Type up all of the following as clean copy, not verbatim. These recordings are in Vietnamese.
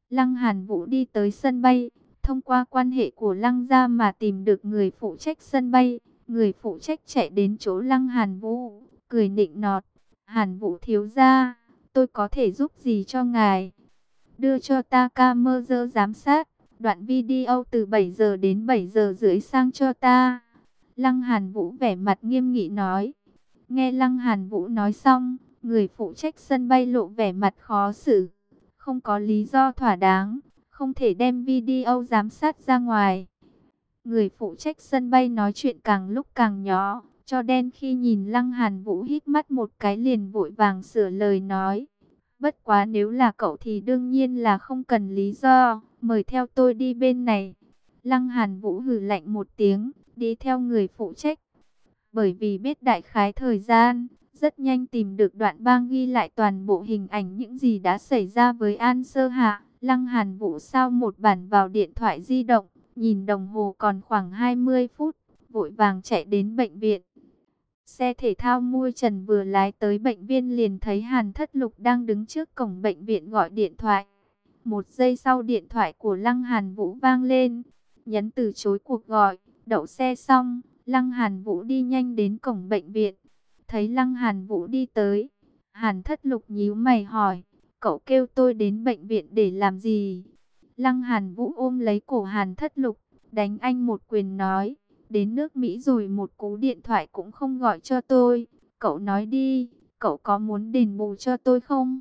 Lăng Hàn Vũ đi tới sân bay, thông qua quan hệ của Lăng gia mà tìm được người phụ trách sân bay. Người phụ trách chạy đến chỗ Lăng Hàn Vũ, cười nịnh nọt: Hàn Vũ thiếu gia, tôi có thể giúp gì cho ngài? Đưa cho ta camera giám sát, đoạn video từ 7 giờ đến 7 giờ rưỡi sang cho ta. Lăng Hàn Vũ vẻ mặt nghiêm nghị nói. Nghe Lăng Hàn Vũ nói xong, người phụ trách sân bay lộ vẻ mặt khó xử. Không có lý do thỏa đáng, không thể đem video giám sát ra ngoài. Người phụ trách sân bay nói chuyện càng lúc càng nhỏ, cho đen khi nhìn Lăng Hàn Vũ hít mắt một cái liền vội vàng sửa lời nói. Bất quá nếu là cậu thì đương nhiên là không cần lý do, mời theo tôi đi bên này. Lăng Hàn Vũ hừ lạnh một tiếng, đi theo người phụ trách. Bởi vì biết đại khái thời gian, rất nhanh tìm được đoạn băng ghi lại toàn bộ hình ảnh những gì đã xảy ra với An Sơ Hạ. Lăng Hàn Vũ sao một bản vào điện thoại di động, nhìn đồng hồ còn khoảng 20 phút, vội vàng chạy đến bệnh viện. Xe thể thao mui trần vừa lái tới bệnh viện liền thấy Hàn Thất Lục đang đứng trước cổng bệnh viện gọi điện thoại. Một giây sau điện thoại của Lăng Hàn Vũ vang lên, nhấn từ chối cuộc gọi. Đậu xe xong, Lăng Hàn Vũ đi nhanh đến cổng bệnh viện. Thấy Lăng Hàn Vũ đi tới, Hàn Thất Lục nhíu mày hỏi, cậu kêu tôi đến bệnh viện để làm gì? Lăng Hàn Vũ ôm lấy cổ Hàn Thất Lục, đánh anh một quyền nói, đến nước Mỹ rồi một cú điện thoại cũng không gọi cho tôi. Cậu nói đi, cậu có muốn đền bù cho tôi không?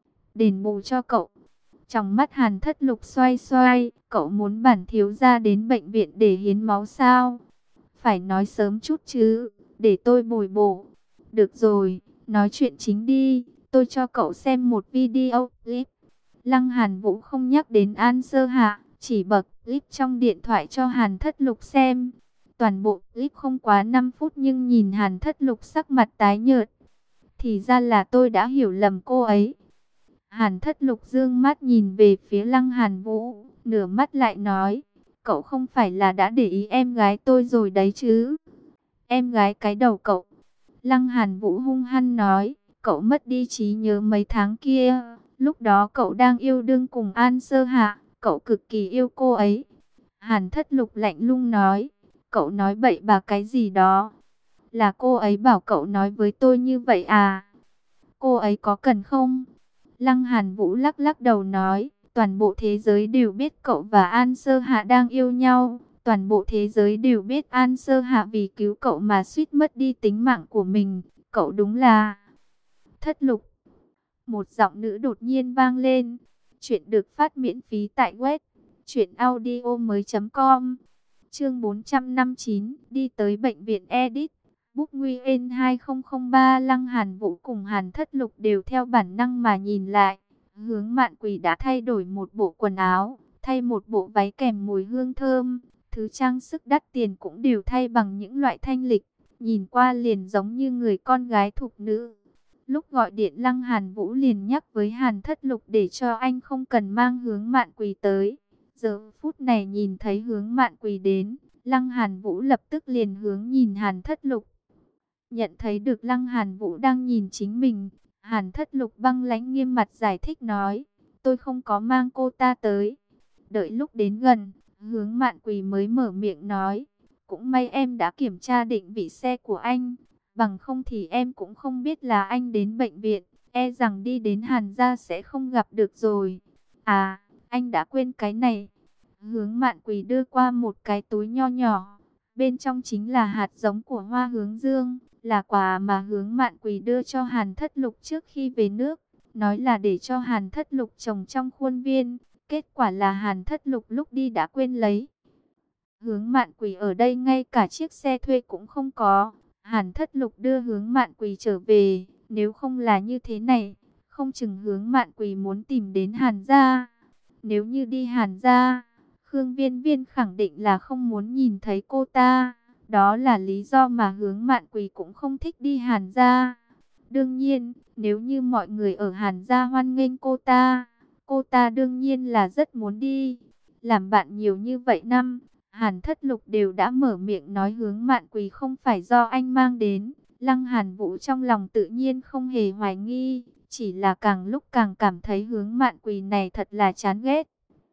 Đền bù cho cậu? Trong mắt Hàn Thất Lục xoay xoay, cậu muốn bản thiếu gia đến bệnh viện để hiến máu sao? Phải nói sớm chút chứ, để tôi bồi bổ. Được rồi, nói chuyện chính đi, tôi cho cậu xem một video clip. Lăng Hàn Vũ không nhắc đến An Sơ Hạ, chỉ bật clip trong điện thoại cho Hàn Thất Lục xem. Toàn bộ clip không quá 5 phút nhưng nhìn Hàn Thất Lục sắc mặt tái nhợt. Thì ra là tôi đã hiểu lầm cô ấy. Hàn Thất Lục dương mắt nhìn về phía Lăng Hàn Vũ, nửa mắt lại nói, cậu không phải là đã để ý em gái tôi rồi đấy chứ? Em gái cái đầu cậu. Lăng Hàn Vũ hung hăng nói, cậu mất đi trí nhớ mấy tháng kia, lúc đó cậu đang yêu đương cùng An Sơ Hạ, cậu cực kỳ yêu cô ấy. Hàn Thất Lục lạnh lùng nói, cậu nói bậy bạ cái gì đó? Là cô ấy bảo cậu nói với tôi như vậy à? Cô ấy có cần không? Lăng Hàn Vũ lắc lắc đầu nói, toàn bộ thế giới đều biết cậu và An Sơ Hạ đang yêu nhau. Toàn bộ thế giới đều biết An Sơ Hạ vì cứu cậu mà suýt mất đi tính mạng của mình. Cậu đúng là Thất Lục. Một giọng nữ đột nhiên vang lên. Chuyện được phát miễn phí tại web truyệnaudiomoi.com. Chương 459, đi tới bệnh viện Edit. Book Nguyen 2003. Lăng Hàn Vũ cùng Hàn Thất Lục đều theo bản năng mà nhìn lại. Hướng Mạn Quỳ đã thay đổi một bộ quần áo, thay một bộ váy kèm mùi hương thơm. Thứ trang sức đắt tiền cũng đều thay bằng những loại thanh lịch, nhìn qua liền giống như người con gái thục nữ. Lúc gọi điện Lăng Hàn Vũ liền nhắc với Hàn Thất Lục để cho anh không cần mang Hướng Mạn Quỳ tới. Giờ phút này nhìn thấy Hướng Mạn Quỳ đến, Lăng Hàn Vũ lập tức liền hướng nhìn Hàn Thất Lục. Nhận thấy được Lăng Hàn Vũ đang nhìn chính mình, Hàn Thất Lục băng lãnh nghiêm mặt giải thích nói, tôi không có mang cô ta tới. Đợi lúc đến gần, Hướng Mạn Quỳ mới mở miệng nói, cũng may em đã kiểm tra định vị xe của anh, bằng không thì em cũng không biết là anh đến bệnh viện, e rằng đi đến Hàn gia sẽ không gặp được rồi. À, anh đã quên cái này. Hướng Mạn Quỳ đưa qua một cái túi nho nhỏ, bên trong chính là hạt giống của hoa hướng dương, là quà mà Hướng Mạn Quỳ đưa cho Hàn Thất Lục trước khi về nước, nói là để cho Hàn Thất Lục trồng trong khuôn viên. Kết quả là Hàn Thất Lục lúc đi đã quên lấy. Hướng Mạn Quỳ ở đây ngay cả chiếc xe thuê cũng không có. Hàn Thất Lục đưa Hướng Mạn Quỳ trở về. Nếu không là như thế này, không chừng Hướng Mạn Quỳ muốn tìm đến Hàn gia. Nếu như đi Hàn gia, Khương Viên Viên khẳng định là không muốn nhìn thấy cô ta. Đó là lý do mà Hướng Mạn Quỳ cũng không thích đi Hàn gia. Đương nhiên, nếu như mọi người ở Hàn gia hoan nghênh cô ta đương nhiên là rất muốn đi. Làm bạn nhiều như vậy năm, Hàn Thất Lục đều đã mở miệng nói Hướng Mạn Quỳ không phải do anh mang đến. Lăng Hàn Vũ trong lòng tự nhiên không hề hoài nghi, Chỉ là càng lúc càng cảm thấy Hướng Mạn Quỳ này thật là chán ghét.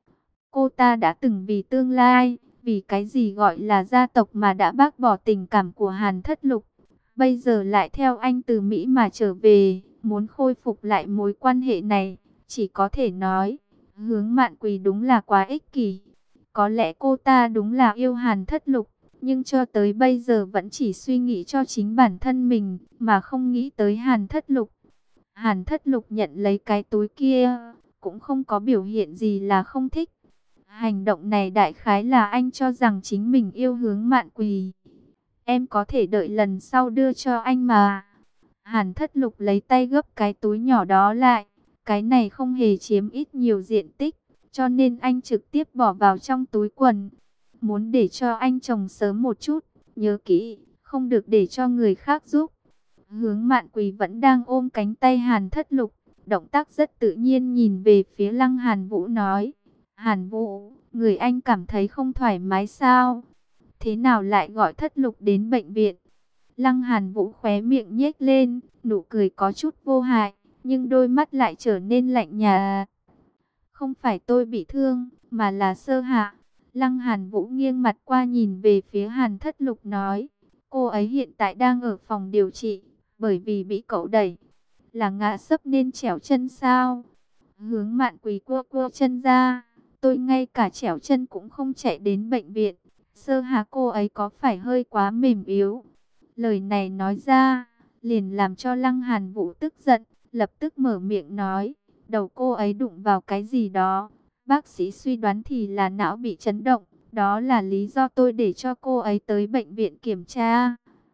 Cô ta đã từng vì tương lai, vì cái gì gọi là gia tộc mà đã bác bỏ tình cảm của Hàn Thất Lục. Bây giờ lại theo anh từ Mỹ mà trở về, muốn khôi phục lại mối quan hệ này. Chỉ có thể nói, Hướng Mạn Quỳ đúng là quá ích kỷ. Có lẽ cô ta đúng là yêu Hàn Thất Lục, nhưng cho tới bây giờ vẫn chỉ suy nghĩ cho chính bản thân mình, mà không nghĩ tới Hàn Thất Lục. Hàn Thất Lục nhận lấy cái túi kia, cũng không có biểu hiện gì là không thích. Hành động này đại khái là anh cho rằng chính mình yêu Hướng Mạn Quỳ. Em có thể đợi lần sau đưa cho anh mà. Hàn Thất Lục lấy tay gấp cái túi nhỏ đó lại. Cái này không hề chiếm ít nhiều diện tích, cho nên anh trực tiếp bỏ vào trong túi quần. Muốn để cho anh chồng sớm một chút, nhớ kỹ, không được để cho người khác giúp. Hướng Mạn Quỳ vẫn đang ôm cánh tay Hàn Thất Lục, động tác rất tự nhiên nhìn về phía Lăng Hàn Vũ nói. Hàn Vũ, người anh cảm thấy không thoải mái sao? Thế nào lại gọi Thất Lục đến bệnh viện? Lăng Hàn Vũ khóe miệng nhếch lên, nụ cười có chút vô hại, nhưng đôi mắt lại trở nên lạnh nhạt. Không phải tôi bị thương, mà là Sơ Hạ. Lăng Hàn Vũ nghiêng mặt qua nhìn về phía Hàn Thất Lục nói. Cô ấy hiện tại đang ở phòng điều trị, bởi vì bị cậu đẩy. Là ngã sấp nên trẻo chân sao? Hướng Mạn Quỳ cua cua chân ra. Tôi ngay cả trẻo chân cũng không chạy đến bệnh viện. Sơ Hà cô ấy có phải hơi quá mềm yếu? Lời này nói ra, liền làm cho Lăng Hàn Vũ tức giận, lập tức mở miệng nói. Đầu cô ấy đụng vào cái gì đó. Bác sĩ suy đoán thì là não bị chấn động. Đó là lý do tôi để cho cô ấy tới bệnh viện kiểm tra.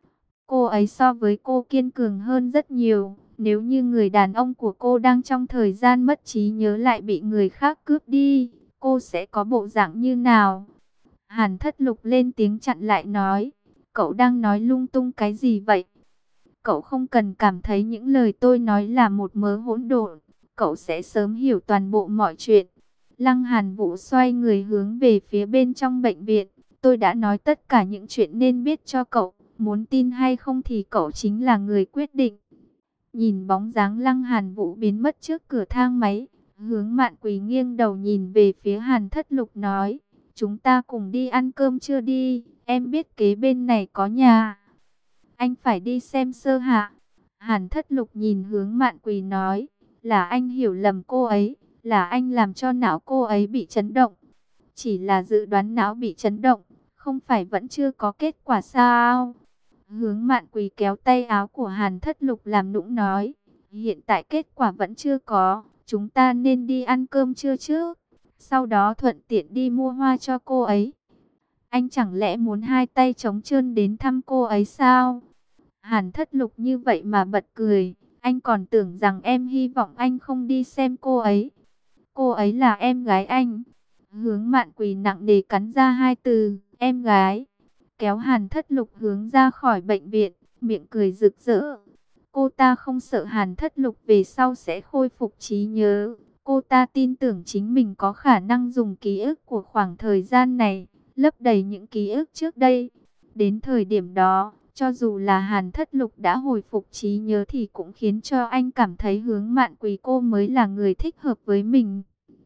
Cô ấy so với cô kiên cường hơn rất nhiều. Nếu như người đàn ông của cô đang trong thời gian mất trí nhớ lại bị người khác cướp đi, cô sẽ có bộ dạng như nào? Hàn Thất Lục lên tiếng chặn lại nói. Cậu đang nói lung tung cái gì vậy? Cậu không cần cảm thấy những lời tôi nói là một mớ hỗn độn. Cậu sẽ sớm hiểu toàn bộ mọi chuyện. Lăng Hàn Vũ xoay người hướng về phía bên trong bệnh viện. Tôi đã nói tất cả những chuyện nên biết cho cậu. Muốn tin hay không thì cậu chính là người quyết định. Nhìn bóng dáng Lăng Hàn Vũ biến mất trước cửa thang máy, Hướng Mạn Quỳ nghiêng đầu nhìn về phía Hàn Thất Lục nói. Chúng ta cùng đi ăn cơm chưa đi, em biết kế bên này có nhà. Anh phải đi xem Sơ Hạ. Hàn Thất Lục nhìn Hướng Mạn Quỳ nói. Là anh hiểu lầm cô ấy, là anh làm cho não cô ấy bị chấn động. Chỉ là dự đoán não bị chấn động, không phải vẫn chưa có kết quả sao? Hướng Mạn Quỳ kéo tay áo của Hàn Thất Lục làm nũng nói. Hiện tại kết quả vẫn chưa có, chúng ta nên đi ăn cơm trưa trước. Sau đó thuận tiện đi mua hoa cho cô ấy. Anh chẳng lẽ muốn hai tay trống trơn đến thăm cô ấy sao? Hàn Thất Lục như vậy mà bật cười. Anh còn tưởng rằng em hy vọng anh không đi xem cô ấy. Cô ấy là em gái anh. Hướng Mạn Quỳ nặng nề cắn ra hai từ, em gái. Kéo Hàn Thất Lục hướng ra khỏi bệnh viện, miệng cười rực rỡ. Cô ta không sợ Hàn Thất Lục về sau sẽ khôi phục trí nhớ. Cô ta tin tưởng chính mình có khả năng dùng ký ức của khoảng thời gian này, lấp đầy những ký ức trước đây. Đến thời điểm đó, cho dù là Hàn Thất Lục đã hồi phục trí nhớ thì cũng khiến cho anh cảm thấy Hướng Mạn Quỳ cô mới là người thích hợp với mình.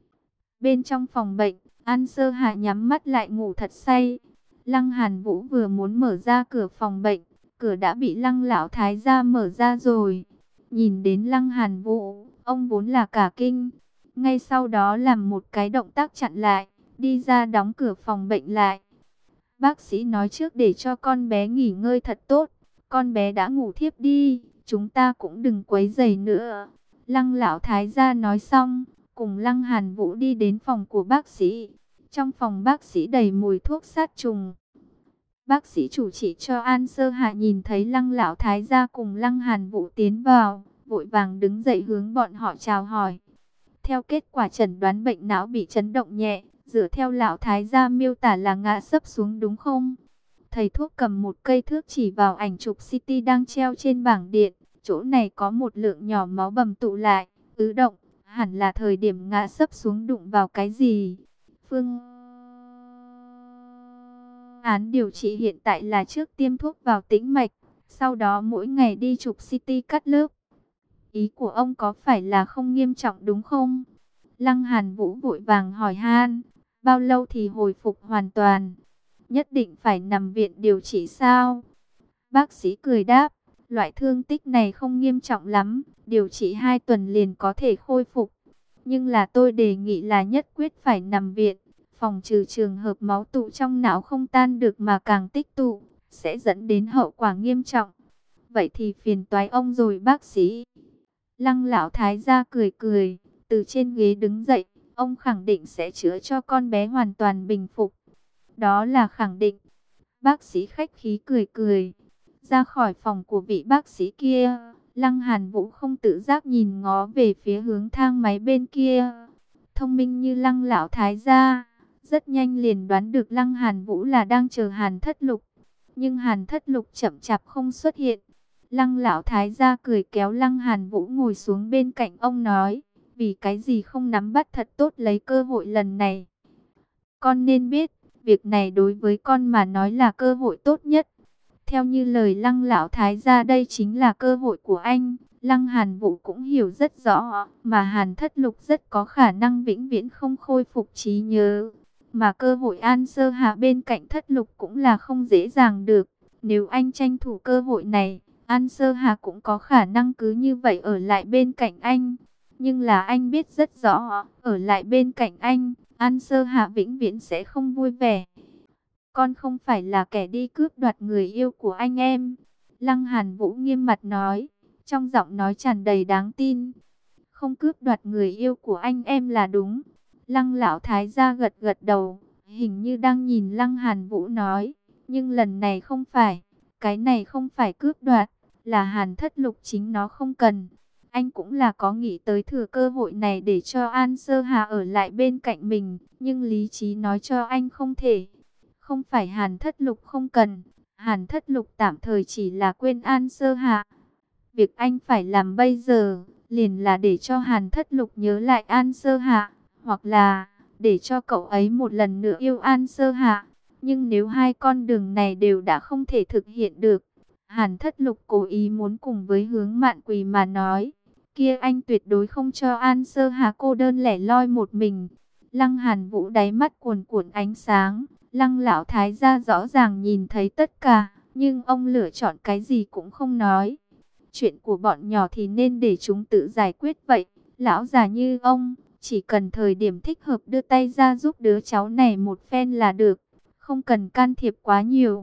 Bên trong phòng bệnh, An Sơ Hạ nhắm mắt lại ngủ thật say. Lăng Hàn Vũ vừa muốn mở ra cửa phòng bệnh, cửa đã bị Lăng Lão Thái gia mở ra rồi. Nhìn đến Lăng Hàn Vũ, ông vốn là cả kinh. Ngay sau đó làm một cái động tác chặn lại, đi ra đóng cửa phòng bệnh lại. Bác sĩ nói trước để cho con bé nghỉ ngơi thật tốt. Con bé đã ngủ thiếp đi, chúng ta cũng đừng quấy rầy nữa. Lăng Lão Thái gia nói xong, cùng Lăng Hàn Vũ đi đến phòng của bác sĩ. Trong phòng bác sĩ đầy mùi thuốc sát trùng. Bác sĩ chủ trị cho An Sơ Hạ nhìn thấy Lăng Lão Thái gia cùng Lăng Hàn Vũ tiến vào, vội vàng đứng dậy hướng bọn họ chào hỏi. Theo kết quả chẩn đoán bệnh não bị chấn động nhẹ, dựa theo Lão Thái gia miêu tả là ngã sấp xuống đúng không? Thầy thuốc cầm một cây thước chỉ vào ảnh chụp CT đang treo trên bảng điện. Chỗ này có một lượng nhỏ máu bầm tụ lại, ứ động, hẳn là thời điểm ngã sấp xuống đụng vào cái gì. Phương án điều trị hiện tại là trước tiêm thuốc vào tĩnh mạch, sau đó mỗi ngày đi chụp CT cắt lớp. Ý của ông có phải là không nghiêm trọng đúng không? Lăng Hàn Vũ vội vàng hỏi han, bao lâu thì hồi phục hoàn toàn? Nhất định phải nằm viện điều trị sao? Bác sĩ cười đáp, loại thương tích này không nghiêm trọng lắm, điều trị 2 tuần liền có thể khôi phục. Nhưng là tôi đề nghị là nhất quyết phải nằm viện, phòng trừ trường hợp máu tụ trong não không tan được mà càng tích tụ, sẽ dẫn đến hậu quả nghiêm trọng. Vậy thì phiền toái ông rồi bác sĩ. Lăng lão thái gia cười cười, từ trên ghế đứng dậy, ông khẳng định sẽ chữa cho con bé hoàn toàn bình phục. Đó là khẳng định. Bác sĩ khách khí cười cười. Ra khỏi phòng của vị bác sĩ kia, Lăng Hàn Vũ không tự giác nhìn ngó về phía hướng thang máy bên kia. Thông minh như Lăng lão thái gia, rất nhanh liền đoán được Lăng Hàn Vũ là đang chờ Hàn Thất Lục. Nhưng Hàn Thất Lục chậm chạp không xuất hiện. Lăng lão thái gia cười kéo Lăng Hàn Vũ ngồi xuống bên cạnh ông nói, vì cái gì không nắm bắt thật tốt lấy cơ hội lần này. Con nên biết, việc này đối với con mà nói là cơ hội tốt nhất. Theo như lời Lăng lão thái gia, đây chính là cơ hội của anh. Lăng Hàn Vũ cũng hiểu rất rõ, mà Hàn Thất Lục rất có khả năng vĩnh viễn không khôi phục trí nhớ. Mà cơ hội An Sơ Hạ bên cạnh Thất Lục cũng là không dễ dàng được. Nếu anh tranh thủ cơ hội này, An Sơ Hà cũng có khả năng cứ như vậy ở lại bên cạnh anh. Nhưng là anh biết rất rõ, ở lại bên cạnh anh, An Sơ Hà vĩnh viễn sẽ không vui vẻ. Con không phải là kẻ đi cướp đoạt người yêu của anh em. Lăng Hàn Vũ nghiêm mặt nói, trong giọng nói tràn đầy đáng tin. Không cướp đoạt người yêu của anh em là đúng. Lăng lão thái gia gật gật đầu, hình như đang nhìn Lăng Hàn Vũ nói, nhưng lần này không phải, cái này không phải cướp đoạt, là Hàn Thất Lục chính nó không cần. Anh cũng là có nghĩ tới thừa cơ hội này để cho An Sơ Hà ở lại bên cạnh mình, nhưng lý trí nói cho anh không thể. Không phải Hàn Thất Lục không cần, Hàn Thất Lục tạm thời chỉ là quên An Sơ Hà. Việc anh phải làm bây giờ, liền là để cho Hàn Thất Lục nhớ lại An Sơ Hạ, hoặc là để cho cậu ấy một lần nữa yêu An Sơ Hạ. Nhưng nếu hai con đường này đều đã không thể thực hiện được, Hàn Thất Lục cố ý muốn cùng với Hướng Mạn Quỳ mà nói, kia anh tuyệt đối không cho An Sơ Hà cô đơn lẻ loi một mình. Lăng Hàn Vũ đáy mắt cuồn cuộn ánh sáng, Lăng lão thái gia rõ ràng nhìn thấy tất cả, nhưng ông lựa chọn cái gì cũng không nói. Chuyện của bọn nhỏ thì nên để chúng tự giải quyết vậy. Lão già như ông, chỉ cần thời điểm thích hợp đưa tay ra giúp đứa cháu này một phen là được, không cần can thiệp quá nhiều.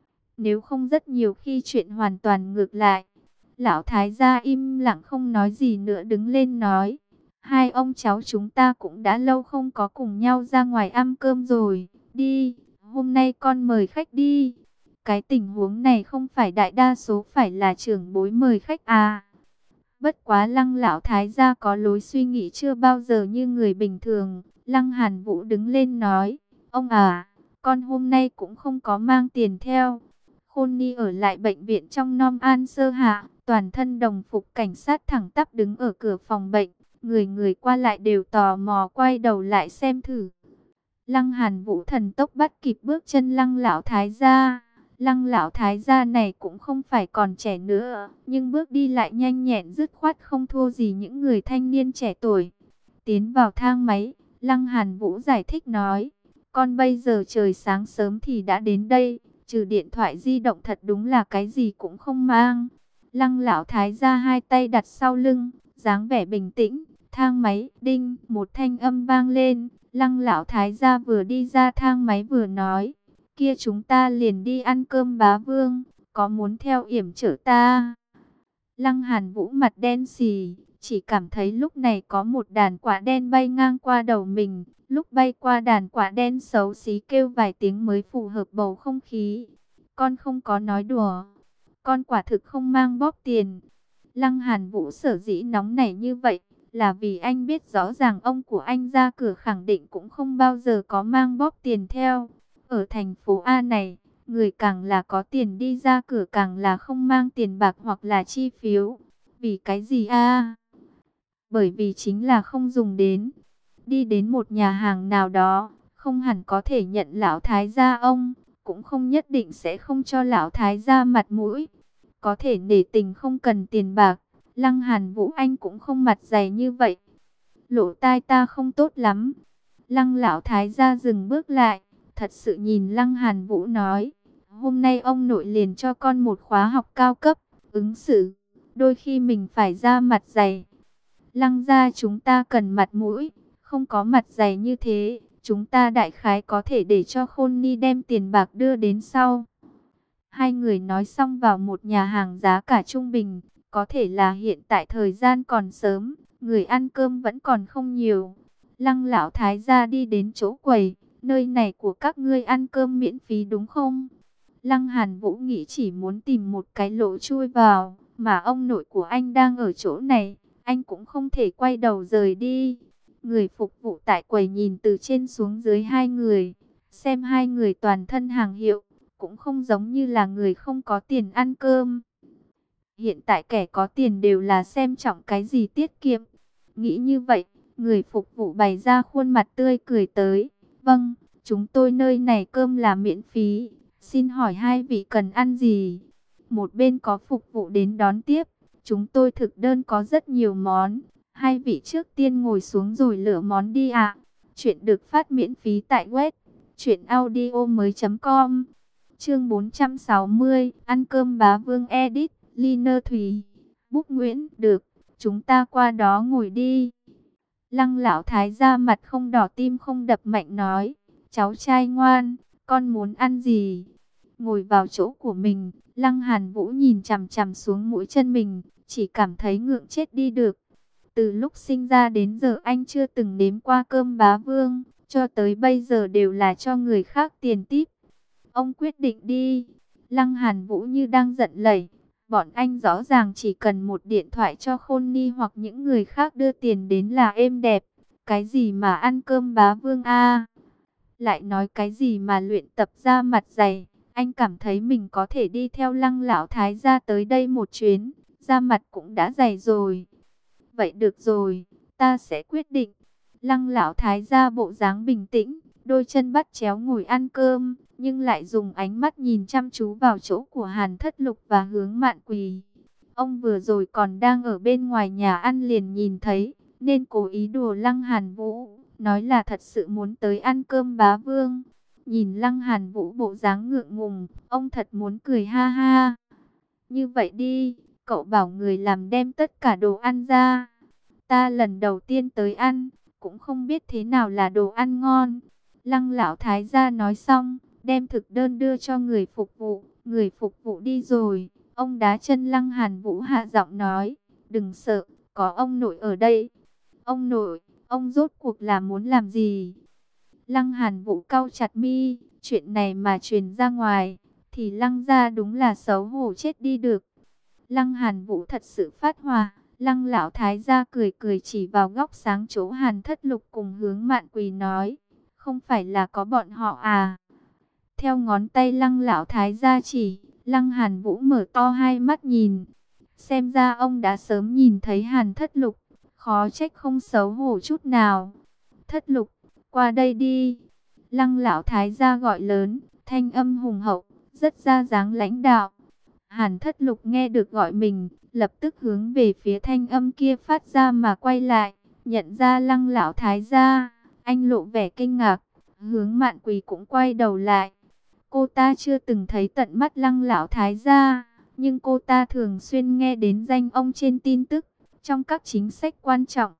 Nếu không rất nhiều khi chuyện hoàn toàn ngược lại. Lão thái gia im lặng không nói gì nữa, đứng lên nói, hai ông cháu chúng ta cũng đã lâu không có cùng nhau ra ngoài ăn cơm rồi. Đi, hôm nay con mời khách đi. Cái tình huống này không phải đại đa số phải là trưởng bối mời khách à. Bất quá Lăng lão thái gia có lối suy nghĩ chưa bao giờ như người bình thường. Lăng Hàn Vũ đứng lên nói, ông à, con hôm nay cũng không có mang tiền theo. Khôn Ni ở lại bệnh viện trong Nom An Sơ Hạ, toàn thân đồng phục cảnh sát thẳng tắp đứng ở cửa phòng bệnh. Người người qua lại đều tò mò quay đầu lại xem thử. Lăng Hàn Vũ thần tốc bắt kịp bước chân Lăng lão thái gia. Lăng lão thái gia này cũng không phải còn trẻ nữa, nhưng bước đi lại nhanh nhẹn dứt khoát không thua gì những người thanh niên trẻ tuổi. Tiến vào thang máy, Lăng Hàn Vũ giải thích nói, con bây giờ trời sáng sớm thì đã đến đây, trừ điện thoại di động thật đúng là cái gì cũng không mang. Lăng lão thái gia hai tay đặt sau lưng, dáng vẻ bình tĩnh. Thang máy, đinh, một thanh âm vang lên. Lăng lão thái gia vừa đi ra thang máy vừa nói, kia chúng ta liền đi ăn cơm bá vương, có muốn theo yểm chở ta? Lăng Hàn Vũ mặt đen xì, chỉ cảm thấy lúc này có một đàn quả đen bay ngang qua đầu mình. Lúc bay qua đàn quả đen xấu xí kêu vài tiếng mới phù hợp bầu không khí. Con không có nói đùa, con quả thực không mang bóp tiền. Lăng Hàn Vũ sở dĩ nóng nảy như vậy, là vì anh biết rõ ràng ông của anh ra cửa khẳng định cũng không bao giờ có mang bóp tiền theo. Ở thành phố A này, người càng là có tiền đi ra cửa càng là không mang tiền bạc hoặc là chi phiếu. Vì cái gì a? Bởi vì chính là không dùng đến. Đi đến một nhà hàng nào đó, không hẳn có thể nhận lão thái gia ông, cũng không nhất định sẽ không cho lão thái gia mặt mũi. Có thể nể tình không cần tiền bạc, Lăng Hàn Vũ anh cũng không mặt dày như vậy. Lỗ tai ta không tốt lắm. Lăng lão thái gia dừng bước lại, thật sự nhìn Lăng Hàn Vũ nói, hôm nay ông nội liền cho con một khóa học cao cấp, ứng xử, đôi khi mình phải ra mặt dày. Lăng gia chúng ta cần mặt mũi, không có mặt dày như thế, chúng ta đại khái có thể để cho Khôn Ni đem tiền bạc đưa đến sau. Hai người nói xong vào một nhà hàng giá cả trung bình, có thể là hiện tại thời gian còn sớm, người ăn cơm vẫn còn không nhiều. Lăng lão thái gia đi đến chỗ quầy, nơi này của các ngươi ăn cơm miễn phí đúng không? Lăng Hàn Vũ nghĩ chỉ muốn tìm một cái lỗ chui vào, mà ông nội của anh đang ở chỗ này, anh cũng không thể quay đầu rời đi. Người phục vụ tại quầy nhìn từ trên xuống dưới hai người, xem hai người toàn thân hàng hiệu, cũng không giống như là người không có tiền ăn cơm. Hiện tại kẻ có tiền đều là xem trọng cái gì tiết kiệm. Nghĩ như vậy, người phục vụ bày ra khuôn mặt tươi cười tới. Vâng, chúng tôi nơi này cơm là miễn phí. Xin hỏi hai vị cần ăn gì? Một bên có phục vụ đến đón tiếp. Chúng tôi thực đơn có rất nhiều món. Hai vị trước tiên ngồi xuống rồi lựa món đi ạ. Chuyện được phát miễn phí tại web truyệnaudiomoi.com. Chương 460, ăn cơm bá vương edit, Liner Thùy, Búc Nguyễn, được, chúng ta qua đó ngồi đi. Lăng lão thái gia mặt không đỏ tim không đập mạnh nói, cháu trai ngoan, con muốn ăn gì? Ngồi vào chỗ của mình, Lăng Hàn Vũ nhìn chằm chằm xuống mũi chân mình, chỉ cảm thấy ngượng chết đi được. Từ lúc sinh ra đến giờ anh chưa từng nếm qua cơm bá vương, cho tới bây giờ đều là cho người khác tiền tip. Ông quyết định đi. Lăng Hàn Vũ như đang giận lẩy. Bọn anh rõ ràng chỉ cần một điện thoại cho Khôn Ni hoặc những người khác đưa tiền đến là êm đẹp. Cái gì mà ăn cơm bá vương a? Lại nói cái gì mà luyện tập ra mặt dày. Anh cảm thấy mình có thể đi theo Lăng lão thái gia tới đây một chuyến. Da mặt cũng đã dày rồi. Vậy được rồi, ta sẽ quyết định. Lăng lão thái gia bộ dáng bình tĩnh, đôi chân bắt chéo ngồi ăn cơm, nhưng lại dùng ánh mắt nhìn chăm chú vào chỗ của Hàn Thất Lục và Hướng Mạn Quỳ. Ông vừa rồi còn đang ở bên ngoài nhà ăn liền nhìn thấy, nên cố ý đùa Lăng Hàn Vũ, nói là thật sự muốn tới ăn cơm bá vương. Nhìn Lăng Hàn Vũ bộ dáng ngượng ngùng, ông thật muốn cười ha ha. Như vậy đi, cậu bảo người làm đem tất cả đồ ăn ra. Ta lần đầu tiên tới ăn, cũng không biết thế nào là đồ ăn ngon. Lăng lão thái gia nói xong, đem thực đơn đưa cho người phục vụ. Người phục vụ đi rồi, ông đá chân Lăng Hàn Vũ hạ giọng nói, đừng sợ, có ông nội ở đây. Ông nội, ông rốt cuộc là muốn làm gì? Lăng Hàn Vũ cau chặt mi, chuyện này mà truyền ra ngoài, thì Lăng gia đúng là xấu hổ chết đi được. Lăng Hàn Vũ thật sự phát hỏa. Lăng lão thái gia cười cười chỉ vào góc sáng chỗ Hàn Thất Lục cùng Hướng Mạn Quỳ nói, không phải là có bọn họ à? Theo ngón tay Lăng lão thái gia chỉ, Lăng Hàn Vũ mở to hai mắt nhìn. Xem ra ông đã sớm nhìn thấy Hàn Thất Lục, khó trách không xấu hổ chút nào. Thất Lục, qua đây đi. Lăng lão thái gia gọi lớn, thanh âm hùng hậu, rất ra dáng lãnh đạo. Hàn Thất Lục nghe được gọi mình, lập tức hướng về phía thanh âm kia phát ra mà quay lại, nhận ra Lăng lão thái gia, anh lộ vẻ kinh ngạc. Hướng Mạn Quỳ cũng quay đầu lại. Cô ta chưa từng thấy tận mắt Lăng lão thái gia, nhưng cô ta thường xuyên nghe đến danh ông trên tin tức, trong các chính sách quan trọng.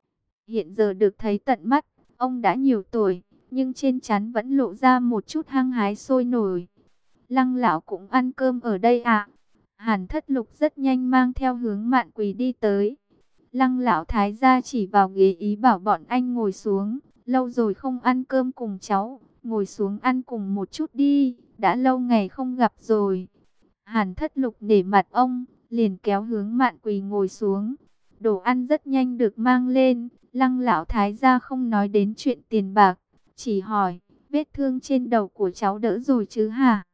Hiện giờ được thấy tận mắt, ông đã nhiều tuổi, nhưng trên trán vẫn lộ ra một chút hăng hái sôi nổi. Lăng lão cũng ăn cơm ở đây à? Hàn Thất Lục rất nhanh mang theo Hướng Mạn Quỳ đi tới. Lăng lão thái gia chỉ vào ghế ý bảo bọn anh ngồi xuống. Lâu rồi không ăn cơm cùng cháu, ngồi xuống ăn cùng một chút đi, đã lâu ngày không gặp rồi. Hàn Thất Lục nể mặt ông, liền kéo Hướng Mạn Quỳ ngồi xuống. Đồ ăn rất nhanh được mang lên. Lăng lão thái gia không nói đến chuyện tiền bạc, chỉ hỏi, vết thương trên đầu của cháu đỡ rồi chứ hả?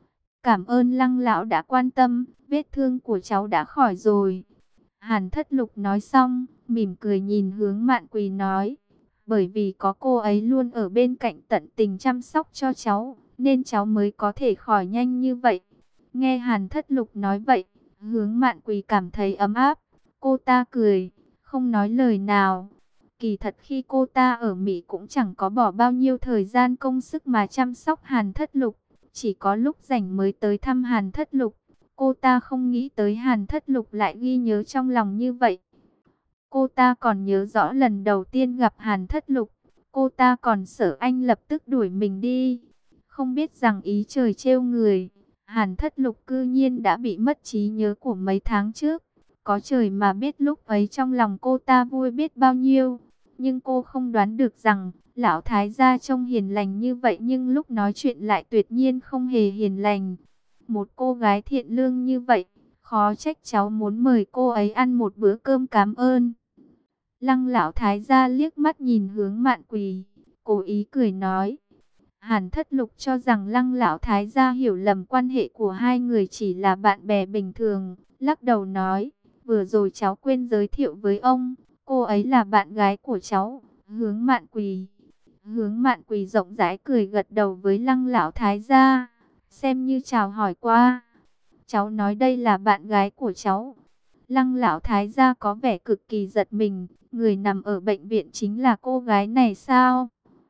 Cảm ơn Lăng lão đã quan tâm, vết thương của cháu đã khỏi rồi. Hàn Thất Lục nói xong, mỉm cười nhìn Hướng Mạn Quỳ nói, bởi vì có cô ấy luôn ở bên cạnh tận tình chăm sóc cho cháu, nên cháu mới có thể khỏi nhanh như vậy. Nghe Hàn Thất Lục nói vậy, Hướng Mạn Quỳ cảm thấy ấm áp. Cô ta cười, không nói lời nào. Kỳ thật khi cô ta ở Mỹ cũng chẳng có bỏ bao nhiêu thời gian công sức mà chăm sóc Hàn Thất Lục. Chỉ có lúc rảnh mới tới thăm Hàn Thất Lục. Cô ta không nghĩ tới Hàn Thất Lục lại ghi nhớ trong lòng như vậy. Cô ta còn nhớ rõ lần đầu tiên gặp Hàn Thất Lục. Cô ta còn sợ anh lập tức đuổi mình đi. Không biết rằng ý trời trêu người. Hàn Thất Lục cư nhiên đã bị mất trí nhớ của mấy tháng trước. Có trời mà biết lúc ấy trong lòng cô ta vui biết bao nhiêu. Nhưng cô không đoán được rằng lão thái gia trông hiền lành như vậy nhưng lúc nói chuyện lại tuyệt nhiên không hề hiền lành. Một cô gái thiện lương như vậy, khó trách cháu muốn mời cô ấy ăn một bữa cơm cảm ơn. Lăng lão thái gia liếc mắt nhìn hướng Mạn Quỳ, cố ý cười nói. Hàn Thất Lục cho rằng Lăng lão thái gia hiểu lầm quan hệ của hai người chỉ là bạn bè bình thường, lắc đầu nói, vừa rồi cháu quên giới thiệu với ông, cô ấy là bạn gái của cháu, Hướng Mạn Quỳ. Hướng Mạn Quỳ rộng rãi cười gật đầu với Lăng lão thái gia, xem như chào hỏi qua. Cháu nói đây là bạn gái của cháu. Lăng lão thái gia có vẻ cực kỳ giật mình, người nằm ở bệnh viện chính là cô gái này sao?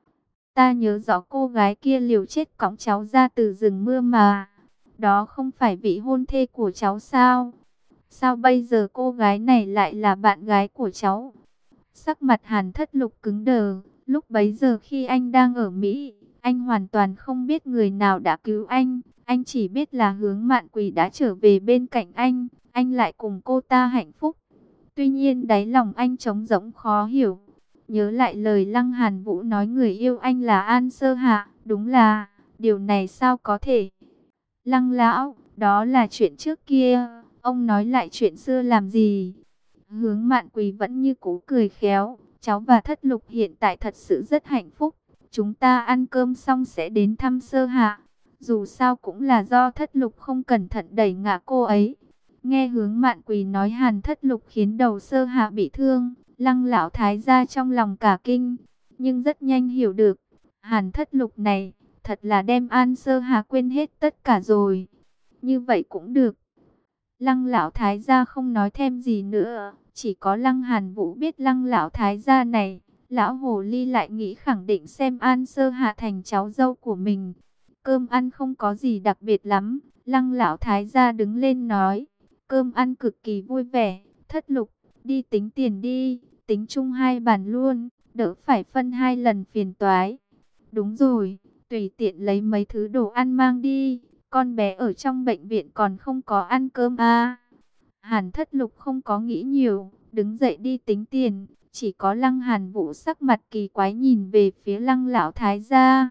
Ta nhớ rõ cô gái kia liều chết cõng cháu ra từ rừng mưa mà. Đó không phải vị hôn thê của cháu sao? Sao bây giờ cô gái này lại là bạn gái của cháu? Sắc mặt Hàn Thất Lục cứng đờ. Lúc bấy giờ khi anh đang ở Mỹ, anh hoàn toàn không biết người nào đã cứu anh. Anh chỉ biết là Hướng Mạn Quỳ đã trở về bên cạnh anh lại cùng cô ta hạnh phúc. Tuy nhiên đáy lòng anh trống rỗng khó hiểu. Nhớ lại lời Lăng Hàn Vũ nói người yêu anh là An Sơ Hạ, đúng là, điều này sao có thể? Lăng lão, đó là chuyện trước kia, ông nói lại chuyện xưa làm gì? Hướng Mạn Quỳ vẫn như cũ cười khéo, cháu và Thất Lục hiện tại thật sự rất hạnh phúc. Chúng ta ăn cơm xong sẽ đến thăm Sơ Hạ. Dù sao cũng là do Thất Lục không cẩn thận đẩy ngã cô ấy. Nghe Hướng Mạn Quỳ nói Hàn Thất Lục khiến đầu Sơ Hạ bị thương, Lăng lão thái gia trong lòng cả kinh, nhưng rất nhanh hiểu được, Hàn Thất Lục này thật là đem An Sơ Hạ quên hết tất cả rồi. Như vậy cũng được. Lăng lão thái gia không nói thêm gì nữa, chỉ có Lăng Hàn Vũ biết Lăng lão thái gia này, lão hồ ly lại nghĩ khẳng định xem An Sơ Hạ thành cháu dâu của mình. Cơm ăn không có gì đặc biệt lắm, Lăng lão thái gia đứng lên nói, cơm ăn cực kỳ vui vẻ. Thất Lục, đi tính tiền đi, tính chung hai bàn luôn, đỡ phải phân hai lần phiền toái. Đúng rồi, tùy tiện lấy mấy thứ đồ ăn mang đi, con bé ở trong bệnh viện còn không có ăn cơm à. Hàn Thất Lục không có nghĩ nhiều, đứng dậy đi tính tiền, chỉ có Lăng Hàn Vũ sắc mặt kỳ quái nhìn về phía Lăng lão thái gia.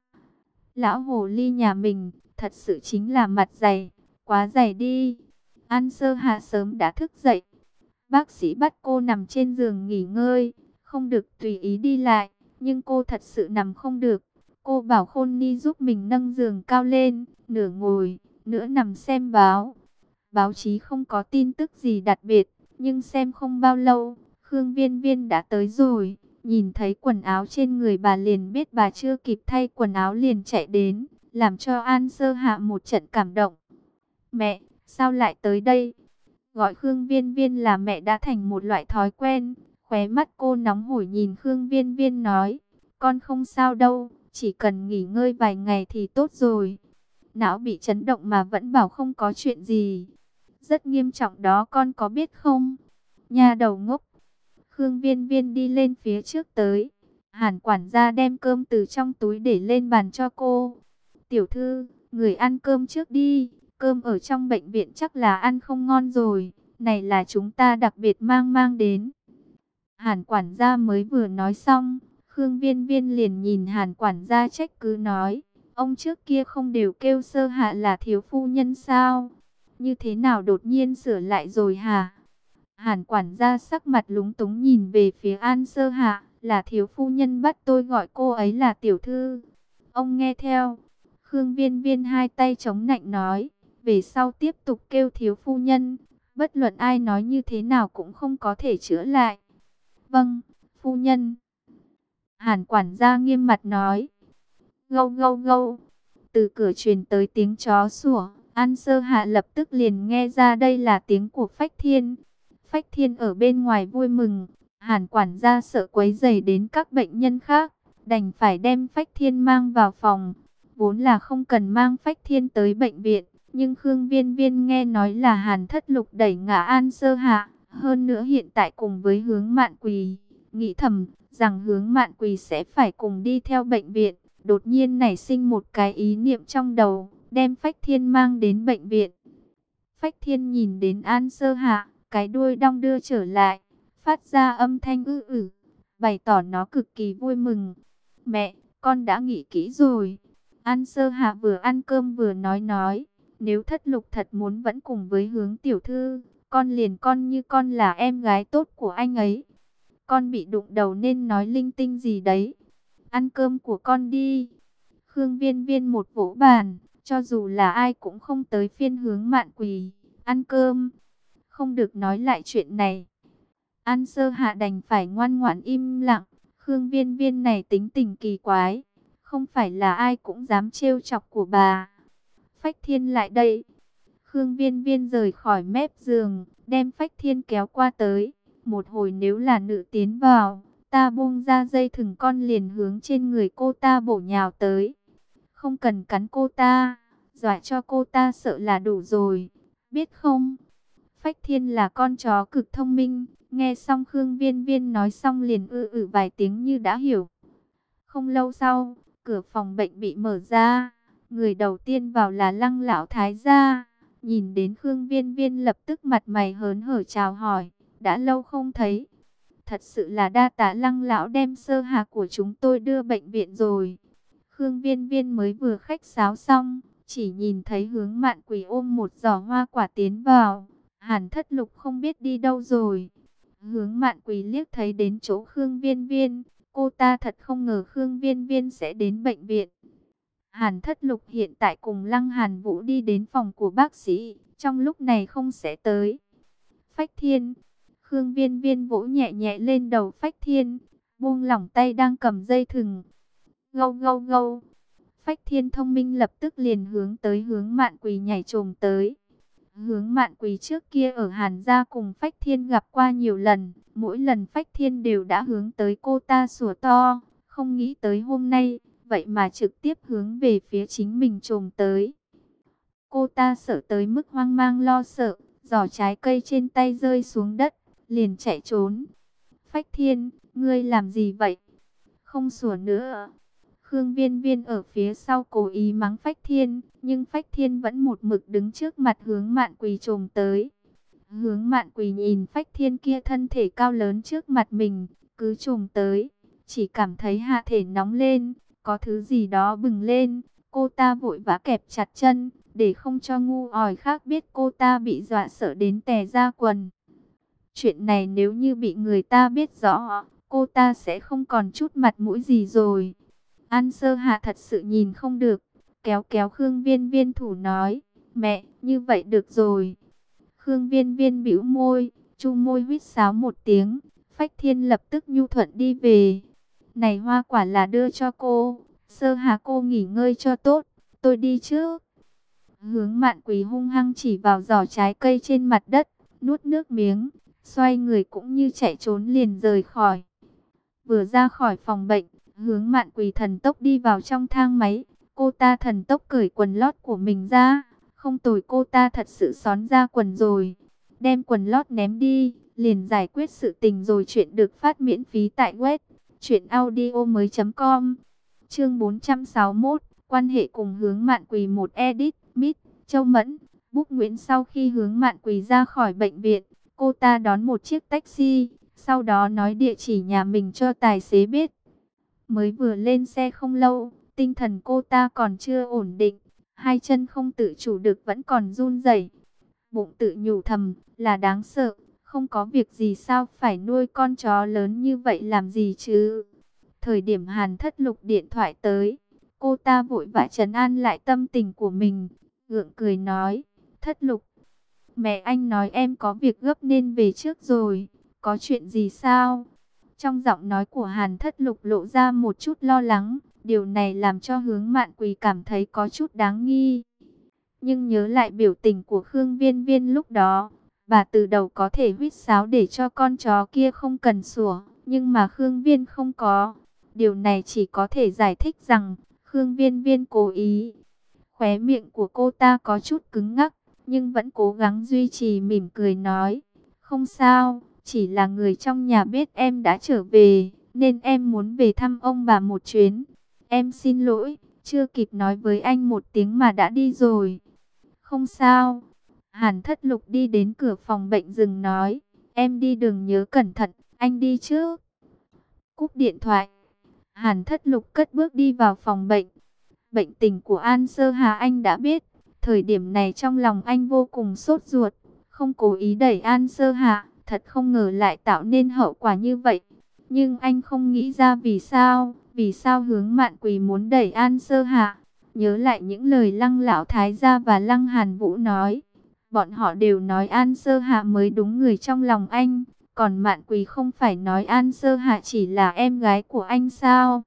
Lão hồ ly nhà mình, thật sự chính là mặt dày, quá dày đi. An Sơ Hạ sớm đã thức dậy. Bác sĩ bắt cô nằm trên giường nghỉ ngơi, không được tùy ý đi lại, nhưng cô thật sự nằm không được. Cô bảo Khôn Ni giúp mình nâng giường cao lên, nửa ngồi, nửa nằm xem báo. Báo chí không có tin tức gì đặc biệt, nhưng xem không bao lâu, Khương Viên Viên đã tới rồi. Nhìn thấy quần áo trên người bà liền biết bà chưa kịp thay quần áo liền chạy đến, làm cho An Sơ Hạ một trận cảm động. Mẹ, sao lại tới đây? Gọi Khương Viên Viên là mẹ đã thành một loại thói quen. Khóe mắt cô nóng hổi nhìn Khương Viên Viên nói, con không sao đâu, chỉ cần nghỉ ngơi vài ngày thì tốt rồi. Não bị chấn động mà vẫn bảo không có chuyện gì. Rất nghiêm trọng đó con có biết không? Nha đầu ngốc. Khương Viên Viên đi lên phía trước tới. Hàn quản gia đem cơm từ trong túi để lên bàn cho cô. Tiểu thư, người ăn cơm trước đi. Cơm ở trong bệnh viện chắc là ăn không ngon rồi. Này là chúng ta đặc biệt mang đến. Hàn quản gia mới vừa nói xong. Khương Viên Viên liền nhìn Hàn quản gia trách cứ nói. Ông trước kia không đều kêu Sơ Hạ là thiếu phu nhân sao? Như thế nào đột nhiên sửa lại rồi hả? Hàn quản gia sắc mặt lúng túng nhìn về phía An Sơ Hạ. Là thiếu phu nhân bắt tôi gọi cô ấy là tiểu thư. Ông nghe theo. Khương Viên Viên hai tay chống nạnh nói. Về sau tiếp tục kêu thiếu phu nhân. Bất luận ai nói như thế nào cũng không có thể chữa lại. Vâng, phu nhân. Hàn quản gia nghiêm mặt nói. Gâu gâu gâu. Từ cửa truyền tới tiếng chó sủa. An Sơ Hạ lập tức liền nghe ra đây là tiếng của Phách Thiên. Phách Thiên ở bên ngoài vui mừng, Hàn quản gia sợ quấy rầy đến các bệnh nhân khác, đành phải đem Phách Thiên mang vào phòng. Vốn là không cần mang Phách Thiên tới bệnh viện, nhưng Khương Viên Viên nghe nói là Hàn Thất Lục đẩy ngã An Sơ Hạ, hơn nữa hiện tại cùng với Hướng Mạn Quỳ, nghĩ thầm rằng Hướng Mạn Quỳ sẽ phải cùng đi theo bệnh viện, đột nhiên nảy sinh một cái ý niệm trong đầu, đem Phách Thiên mang đến bệnh viện. Phách Thiên nhìn đến An Sơ Hạ, cái đuôi đong đưa trở lại, phát ra âm thanh ư ử, bày tỏ nó cực kỳ vui mừng. Mẹ, con đã nghĩ kỹ rồi. An Sơ Hạ vừa ăn cơm vừa nói, nếu Thất Lục thật muốn vẫn cùng với Hướng tiểu thư, con liền con như con là em gái tốt của anh ấy. Con bị đụng đầu nên nói linh tinh gì đấy. Ăn cơm của con đi. Khương Viên Viên một vỗ bàn, cho dù là ai cũng không tới phiên Hướng Mạn Quỳ ăn cơm. Không được nói lại chuyện này. An Sơ Hạ đành phải ngoan ngoãn im lặng. Khương Viên Viên này tính tình kỳ quái, không phải là ai cũng dám trêu chọc của bà. Phách Thiên lại đây. Khương Viên Viên rời khỏi mép giường, đem Phách Thiên kéo qua tới. Một hồi nếu là nữ tiến vào, ta buông ra dây thừng con liền hướng trên người cô ta bổ nhào tới. Không cần cắn cô ta, dọa cho cô ta sợ là đủ rồi, biết không? Phách Thiên là con chó cực thông minh, nghe xong Khương Viên Viên nói xong liền vài tiếng như đã hiểu. Không lâu sau, cửa phòng bệnh bị mở ra, người đầu tiên vào là Lăng lão thái gia. Nhìn đến Khương Viên Viên lập tức mặt mày hớn hở chào hỏi, đã lâu không thấy. Thật sự là đa tạ Lăng lão đem Sơ Hạ của chúng tôi đưa bệnh viện rồi. Khương Viên Viên mới vừa khách sáo xong, chỉ nhìn thấy Hướng Mạn Quỳ ôm một giỏ hoa quả tiến vào. Hàn Thất Lục không biết đi đâu rồi. Hướng Mạn Quỳ liếc thấy đến chỗ Khương Viên Viên, cô ta thật không ngờ Khương Viên Viên sẽ đến bệnh viện. Hàn Thất Lục hiện tại cùng Lăng Hàn Vũ đi đến phòng của bác sĩ, trong lúc này không sẽ tới. Phách Thiên. Khương Viên Viên vỗ nhẹ nhẹ lên đầu Phách Thiên, buông lỏng tay đang cầm dây thừng. Gâu gâu gâu. Phách Thiên thông minh lập tức liền hướng tới Hướng Mạn Quỳ nhảy chồm tới. Hướng Mạn Quỳ trước kia ở Hàn gia cùng Phách Thiên gặp qua nhiều lần, mỗi lần Phách Thiên đều đã hướng tới cô ta sủa to, không nghĩ tới hôm nay, vậy mà trực tiếp hướng về phía chính mình chồm tới. Cô ta sợ tới mức hoang mang lo sợ, giỏ trái cây trên tay rơi xuống đất, liền chạy trốn. Phách Thiên, ngươi làm gì vậy? Không sủa nữa. Khương Viên Viên ở phía sau cố ý mắng Phách Thiên, nhưng Phách Thiên vẫn một mực đứng trước mặt Hướng Mạn Quỳ chồm tới. Hướng Mạn Quỳ nhìn Phách Thiên kia thân thể cao lớn trước mặt mình, cứ chồm tới, chỉ cảm thấy hạ thể nóng lên, có thứ gì đó bừng lên, cô ta vội vã kẹp chặt chân, để không cho ngu ỏi khác biết cô ta bị dọa sợ đến tè ra quần. Chuyện này nếu như bị người ta biết rõ, cô ta sẽ không còn chút mặt mũi gì rồi. An Sơ Hạ thật sự nhìn không được, kéo kéo Khương Viên Viên thủ nói, mẹ, như vậy được rồi. Khương Viên Viên bĩu môi, chu môi huýt sáo một tiếng, Phách Thiên lập tức nhu thuận đi về. Này hoa quả là đưa cho cô, Sơ Hạ cô nghỉ ngơi cho tốt, tôi đi trước. Hướng Mạn Quỳ hung hăng chỉ vào giỏ trái cây trên mặt đất, nuốt nước miếng, xoay người cũng như chạy trốn liền rời khỏi. Vừa ra khỏi phòng bệnh, Hướng Mạn Quỳ thần tốc đi vào trong thang máy, cô ta thần tốc cởi quần lót của mình ra, không tồi cô ta thật sự xón ra quần rồi. Đem quần lót ném đi, liền giải quyết sự tình rồi. Chuyện được phát miễn phí tại web truyệnaudiomoi.com. Chương 461, quan hệ cùng Hướng Mạn Quỳ một edit, Mít, Châu Mẫn, Búc Nguyễn. Sau khi Hướng Mạn Quỳ ra khỏi bệnh viện, cô ta đón một chiếc taxi, sau đó nói địa chỉ nhà mình cho tài xế biết. Mới vừa lên xe không lâu, tinh thần cô ta còn chưa ổn định, hai chân không tự chủ được vẫn còn run rẩy. Bụng tự nhủ thầm, là đáng sợ, không có việc gì sao phải nuôi con chó lớn như vậy làm gì chứ. Thời điểm Hàn Thất Lục điện thoại tới, cô ta vội vã trấn an lại tâm tình của mình, gượng cười nói, Thất Lục, mẹ anh nói em có việc gấp nên về trước rồi, có chuyện gì sao? Trong giọng nói của Hàn Thất Lục lộ ra một chút lo lắng, điều này làm cho Hướng Mạn Quỳ cảm thấy có chút đáng nghi. Nhưng nhớ lại biểu tình của Khương Viên Viên lúc đó, Bà từ đầu có thể huýt sáo để cho con chó kia không cần sủa, nhưng mà Khương Viên không có. Điều này chỉ có thể giải thích rằng Khương Viên Viên cố ý. Khóe miệng của cô ta có chút cứng ngắc, nhưng vẫn cố gắng duy trì mỉm cười nói, không sao, chỉ là người trong nhà biết em đã trở về, nên em muốn về thăm ông bà một chuyến. Em xin lỗi, chưa kịp nói với anh một tiếng mà đã đi rồi. Không sao. Hàn Thất Lục đi đến cửa phòng bệnh dừng nói, em đi đường nhớ cẩn thận, anh đi trước. Cúp điện thoại, Hàn Thất Lục cất bước đi vào phòng bệnh. Bệnh tình của An Sơ Hà anh đã biết, thời điểm này trong lòng anh vô cùng sốt ruột, không cố ý đẩy An Sơ Hà, thật không ngờ lại tạo nên hậu quả như vậy. Nhưng anh không nghĩ ra vì sao Hướng Mạn Quỳ muốn đẩy An Sơ Hà. Nhớ lại những lời Lăng Lão Thái gia và Lăng Hàn Vũ nói, bọn họ đều nói An Sơ Hạ mới đúng người trong lòng anh, còn Mạn Quỳ không phải nói An Sơ Hạ chỉ là em gái của anh sao?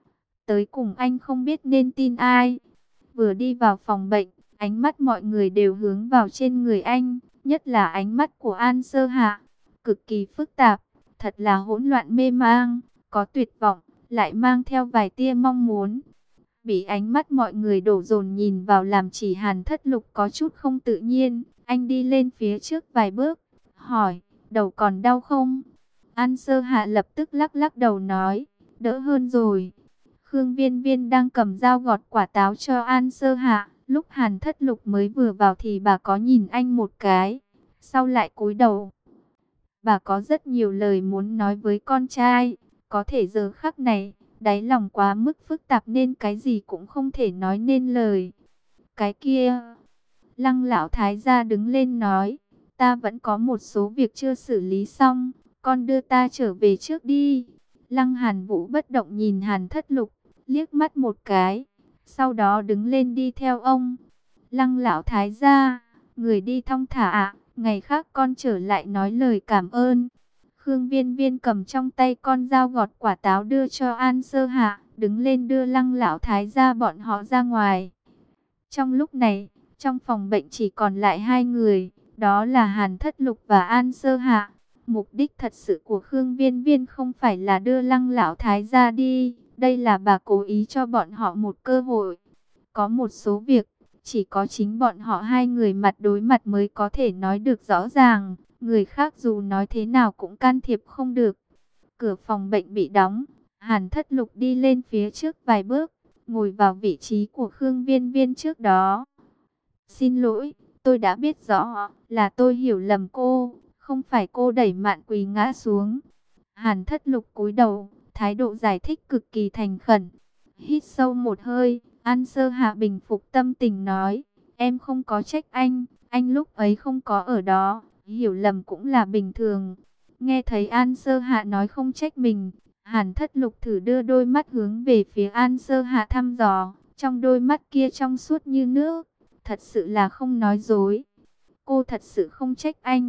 Tới cùng anh không biết nên tin ai. Vừa đi vào phòng bệnh, ánh mắt mọi người đều hướng vào trên người anh, nhất là ánh mắt của An Sơ Hạ, cực kỳ phức tạp, thật là hỗn loạn mê mang, có tuyệt vọng, lại mang theo vài tia mong muốn. Bị ánh mắt mọi người đổ dồn nhìn vào làm chỉ Hàn Thất Lục có chút không tự nhiên. Anh đi lên phía trước vài bước, hỏi, đầu còn đau không? An Sơ Hạ lập tức lắc lắc đầu nói, đỡ hơn rồi. Khương Viên Viên đang cầm dao gọt quả táo cho An Sơ Hạ. Lúc Hàn Thất Lục mới vừa vào thì bà có nhìn anh một cái, sau lại cúi đầu. Bà có rất nhiều lời muốn nói với con trai, có thể giờ khắc này, đáy lòng quá mức phức tạp nên cái gì cũng không thể nói nên lời. Cái kia, Lăng Lão Thái gia đứng lên nói, ta vẫn có một số việc chưa xử lý xong, con đưa ta trở về trước đi. Lăng Hàn Vũ bất động nhìn Hàn Thất Lục, liếc mắt một cái, sau đó đứng lên đi theo ông. Lăng Lão Thái gia, người đi thong thả ạ, ngày khác con trở lại nói lời cảm ơn. Khương Viên Viên cầm trong tay con dao gọt quả táo đưa cho An Sơ Hạ, đứng lên đưa Lăng Lão Thái gia bọn họ ra ngoài. Trong lúc này, trong phòng bệnh chỉ còn lại hai người, đó là Hàn Thất Lục và An Sơ Hạ. Mục đích thật sự của Khương Viên Viên không phải là đưa Lăng Lão Thái gia đi, đây là bà cố ý cho bọn họ một cơ hội. Có một số việc, chỉ có chính bọn họ hai người mặt đối mặt mới có thể nói được rõ ràng, người khác dù nói thế nào cũng can thiệp không được. Cửa phòng bệnh bị đóng, Hàn Thất Lục đi lên phía trước vài bước, ngồi vào vị trí của Khương Viên Viên trước đó. Xin lỗi, tôi đã biết rõ, là tôi hiểu lầm cô, không phải cô đẩy Mạn Quỳ ngã xuống. Hàn Thất Lục cúi đầu, thái độ giải thích cực kỳ thành khẩn. Hít sâu một hơi, An Sơ Hạ bình phục tâm tình nói, em không có trách anh lúc ấy không có ở đó, hiểu lầm cũng là bình thường. Nghe thấy An Sơ Hạ nói không trách mình, Hàn Thất Lục thử đưa đôi mắt hướng về phía An Sơ Hạ thăm dò, trong đôi mắt kia trong suốt như nước, thật sự là không nói dối. Cô thật sự không trách anh.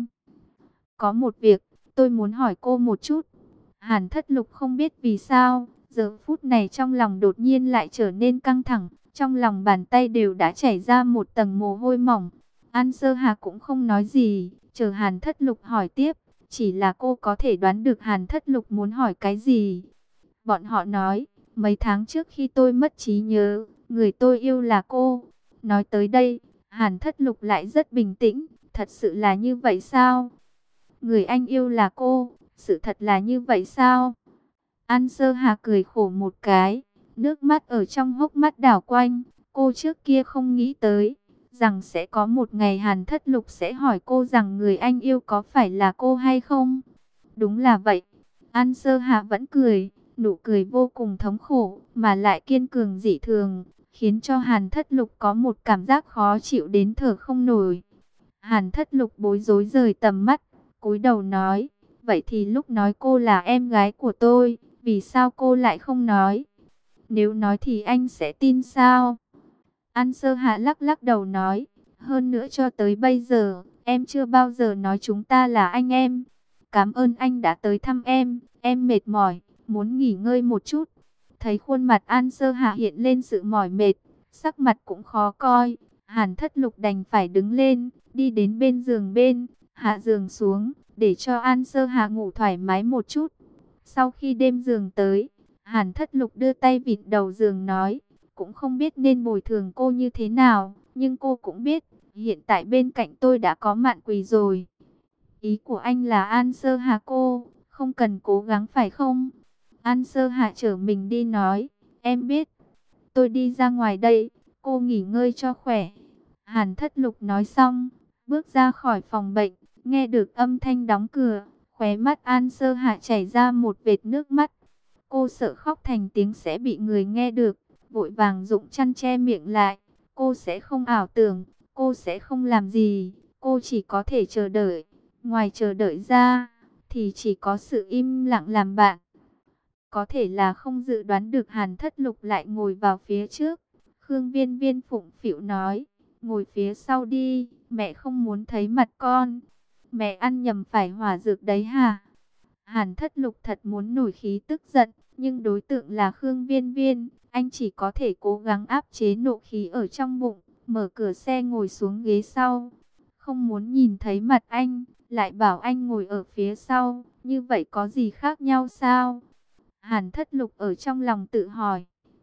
Có một việc, tôi muốn hỏi cô một chút. Hàn Thất Lục không biết vì sao, giờ phút này trong lòng đột nhiên lại trở nên căng thẳng, trong lòng bàn tay đều đã chảy ra một tầng mồ hôi mỏng. An Sơ Hà cũng không nói gì, chờ Hàn Thất Lục hỏi tiếp, chỉ là cô có thể đoán được Hàn Thất Lục muốn hỏi cái gì. Bọn họ nói, mấy tháng trước khi tôi mất trí nhớ, người tôi yêu là cô. Nói tới đây, Hàn Thất Lục lại rất bình tĩnh, thật sự là như vậy sao? Người anh yêu là cô, sự thật là như vậy sao? An Sơ Hà cười khổ một cái, nước mắt ở trong hốc mắt đảo quanh. Cô trước kia không nghĩ tới, rằng sẽ có một ngày Hàn Thất Lục sẽ hỏi cô rằng người anh yêu có phải là cô hay không? Đúng là vậy. An Sơ Hà vẫn cười, nụ cười vô cùng thống khổ, mà lại kiên cường dị thường, khiến cho Hàn Thất Lục có một cảm giác khó chịu đến thở không nổi. Hàn Thất Lục bối rối rời tầm mắt, cúi đầu nói, vậy thì lúc nói cô là em gái của tôi, vì sao cô lại không nói? Nếu nói thì anh sẽ tin sao? An Sơ Hạ lắc lắc đầu nói, hơn nữa cho tới bây giờ, em chưa bao giờ nói chúng ta là anh em. Cảm ơn anh đã tới thăm em mệt mỏi, muốn nghỉ ngơi một chút. Thấy khuôn mặt An Sơ Hạ hiện lên sự mỏi mệt, sắc mặt cũng khó coi, Hàn Thất Lục đành phải đứng lên, đi đến bên giường bên, hạ giường xuống, để cho An Sơ Hạ ngủ thoải mái một chút. Sau khi đêm giường tới, Hàn Thất Lục đưa tay vịn đầu giường nói, cũng không biết nên bồi thường cô như thế nào, nhưng cô cũng biết, hiện tại bên cạnh tôi đã có Mạn Quỳ rồi. Ý của anh là An Sơ Hạ cô, không cần cố gắng phải không? An Sơ Hạ trở mình đi nói, em biết, tôi đi ra ngoài đây, cô nghỉ ngơi cho khỏe. Hàn Thất Lục nói xong, bước ra khỏi phòng bệnh, nghe được âm thanh đóng cửa, khóe mắt An Sơ Hạ chảy ra một vệt nước mắt. Cô sợ khóc thành tiếng sẽ bị người nghe được, vội vàng dụng chăn che miệng lại. Cô sẽ không ảo tưởng, cô sẽ không làm gì, cô chỉ có thể chờ đợi. Ngoài chờ đợi ra, thì chỉ có sự im lặng làm bạn. Có thể là không dự đoán được Hàn Thất Lục lại ngồi vào phía trước. Khương Viên Viên phụng phịu nói, ngồi phía sau đi, mẹ không muốn thấy mặt con. Mẹ ăn nhầm phải hỏa dược đấy hả? Hàn Thất Lục thật muốn nổi khí tức giận, nhưng đối tượng là Khương Viên Viên, anh chỉ có thể cố gắng áp chế nộ khí ở trong bụng, mở cửa xe ngồi xuống ghế sau. Không muốn nhìn thấy mặt anh, lại bảo anh ngồi ở phía sau, như vậy có gì khác nhau sao? Hàn Thất Lục ở trong lòng tự hỏi.